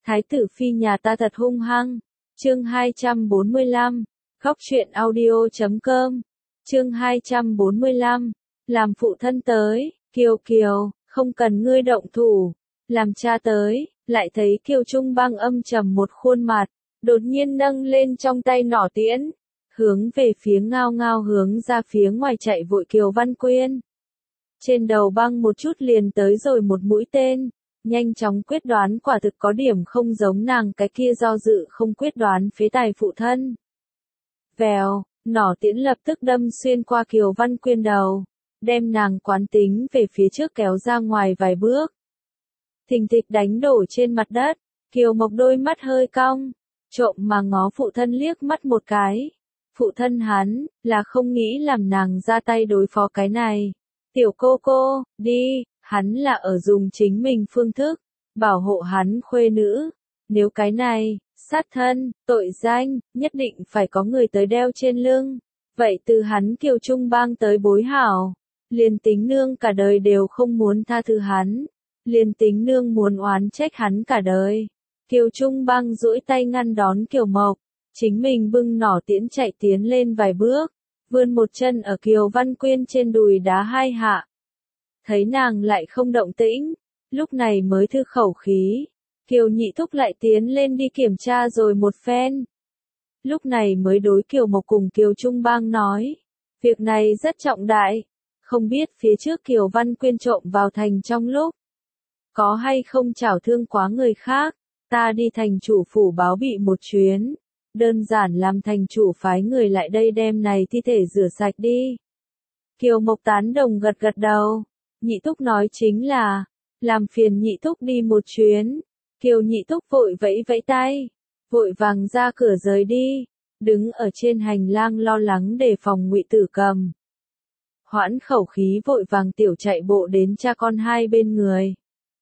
Thái tử phi nhà ta thật hung hăng. Chương 245, Góc truyện audio.com. Chương 245, làm phụ thân tới, Kiều Kiều, không cần ngươi động thủ, làm cha tới, lại thấy Kiều Trung Bang âm trầm một khuôn mặt, đột nhiên nâng lên trong tay nỏ tiễn, hướng về phía ngao ngao hướng ra phía ngoài chạy vội Kiều Văn Quyên. Trên đầu băng một chút liền tới rồi một mũi tên, nhanh chóng quyết đoán quả thực có điểm không giống nàng cái kia do dự không quyết đoán phế tài phụ thân. Vèo, nỏ tiễn lập tức đâm xuyên qua Kiều Văn Quyên đầu, đem nàng quán tính về phía trước kéo ra ngoài vài bước. Thình thịch đánh đổ trên mặt đất, Kiều Mộc đôi mắt hơi cong, trộm mà ngó phụ thân liếc mắt một cái. Phụ thân hắn, là không nghĩ làm nàng ra tay đối phó cái này. Tiểu cô, đi, hắn là ở dùng chính mình phương thức, bảo hộ hắn khuê nữ. Nếu cái này, sát thân, tội danh, nhất định phải có người tới đeo trên lưng. Vậy từ hắn Kiều Trung Bang tới bối hảo, liền tính nương cả đời đều không muốn tha thứ hắn. Liền tính nương muốn oán trách hắn cả đời. Kiều Trung Bang duỗi tay ngăn đón Kiều Mộc, chính mình bưng nỏ tiễn chạy tiến lên vài bước, vươn một chân ở Kiều Văn Quyên trên đùi đá hai hạ. Thấy nàng lại không động tĩnh, lúc này mới thư khẩu khí. Kiều Nhị Thúc lại tiến lên đi kiểm tra rồi một phen. Lúc này mới đối Kiều Mộc cùng Kiều Trung Bang nói, việc này rất trọng đại, không biết phía trước Kiều Văn Quyên trộm vào thành trong lúc, có hay không chảo thương quá người khác, ta đi thành chủ phủ báo bị một chuyến, đơn giản làm thành chủ phái người lại đây đem này thi thể rửa sạch đi. Kiều Mộc tán đồng gật gật đầu, Nhị Thúc nói chính là, làm phiền Nhị Thúc đi một chuyến. Kiều Nhị Thúc vội vẫy vẫy tay, vội vàng ra cửa rời đi, đứng ở trên hành lang lo lắng đề phòng Ngụy Tử Cầm. Hoãn khẩu khí vội vàng tiểu chạy bộ đến cha con hai bên người.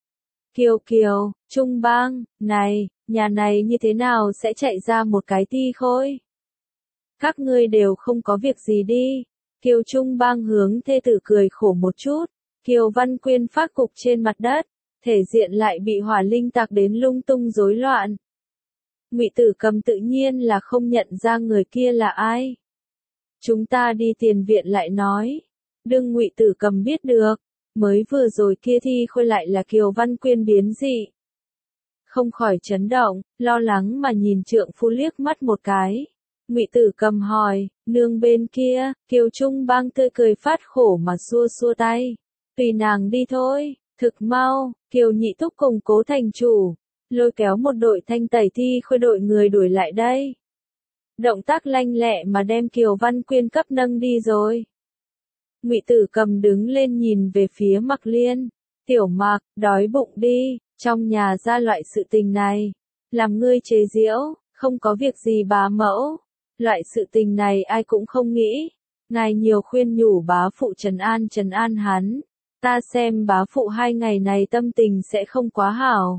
Kiều, Trung Bang, này, nhà này như thế nào sẽ chạy ra một cái ti khôi? Các ngươi đều không có việc gì đi. Kiều Trung Bang hướng thê tử cười khổ một chút, Kiều Văn Quyên phát cục trên mặt đất, thể diện lại bị hỏa linh tạc đến lung tung rối loạn. Ngụy Tử Cầm tự nhiên là không nhận ra người kia là ai. Chúng ta đi tiền viện lại nói. Đừng Ngụy Tử Cầm biết được, mới vừa rồi kia thi khôi lại là Kiều Văn Quyên biến dị. Không khỏi chấn động, lo lắng mà nhìn trượng phu liếc mắt một cái. Ngụy Tử Cầm hỏi, nương bên kia, Kiều Trung Bang tươi cười phát khổ mà xua xua tay. Tùy nàng đi thôi, thực mau, Kiều Nhị Thúc cùng Cố thành chủ, lôi kéo một đội thanh tẩy thi khôi đội người đuổi lại đây. Động tác lanh lẹ mà đem Kiều Văn Quyên cấp nâng đi rồi. Ngụy Tử Cầm đứng lên nhìn về phía Mặc Liên, tiểu Mặc, đói bụng đi, trong nhà ra loại sự tình này, làm ngươi chế giễu, không có việc gì bá mẫu, loại sự tình này ai cũng không nghĩ, ngài nhiều khuyên nhủ bá phụ trấn an hắn, ta xem bá phụ 2 ngày này tâm tình sẽ không quá hảo.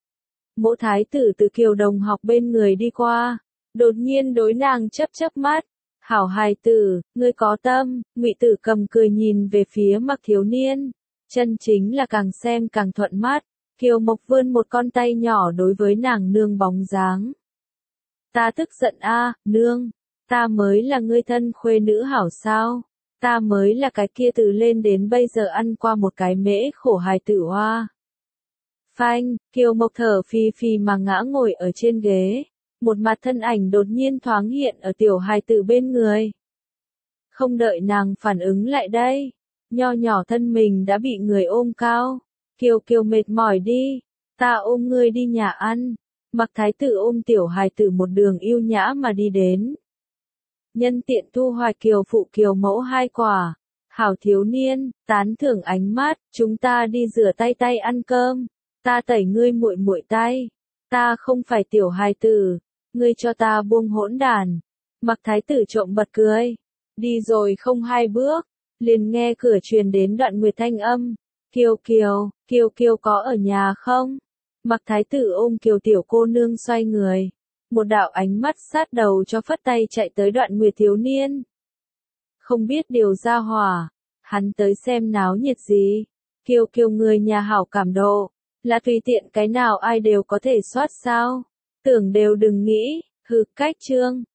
Mỗ thái tử từ Kiều đồng học bên người đi qua, đột nhiên đối nàng chớp mắt. Hảo hài tử, ngươi có tâm. Ngụy Tử Cầm cười nhìn về phía Mặc thiếu niên, chân chính là càng xem càng thuận mắt. Kiều Mộc vươn một con tay nhỏ đối với nàng nương bóng dáng. Ta tức giận a, nương, ta mới là ngươi thân khuê nữ hảo sao? Ta mới là cái kia từ lên đến bây giờ ăn qua một cái mễ khổ hài tử hoa. Phanh, Kiều Mộc thở phì mà ngã ngồi ở trên ghế. Một mặt thân ảnh đột nhiên thoáng hiện ở tiểu hài tử bên người. Không đợi nàng phản ứng lại đây, nho nhỏ thân mình đã bị người ôm cao. Kiều mệt mỏi đi, ta ôm ngươi đi nhà ăn. Mặc thái tử ôm tiểu hài tử một đường yêu nhã mà đi đến. Nhân tiện thu hoạch Kiều phụ Kiều mẫu 2 quả. Hảo thiếu niên, tán thưởng ánh mắt, chúng ta đi rửa tay ăn cơm. Ta tẩy ngươi muội tay. Ta không phải tiểu hài tử. Ngươi cho ta buông hỗn đàn. Mặc thái tử trộm bật cười. Đi rồi không 2 bước, liền nghe cửa truyền đến Đoạn Nguyệt thanh âm. Kiều có ở nhà không? Mặc thái tử ôm Kiều tiểu cô nương xoay người. Một đạo ánh mắt sát đầu cho phất tay chạy tới Đoạn Nguyệt thiếu niên. Không biết điều ra hỏa, hắn tới xem náo nhiệt gì. Kiều người nhà hảo cảm độ, Là tùy tiện cái nào ai đều có thể soát sao? Tưởng đều đừng nghĩ, hừ, cách chương.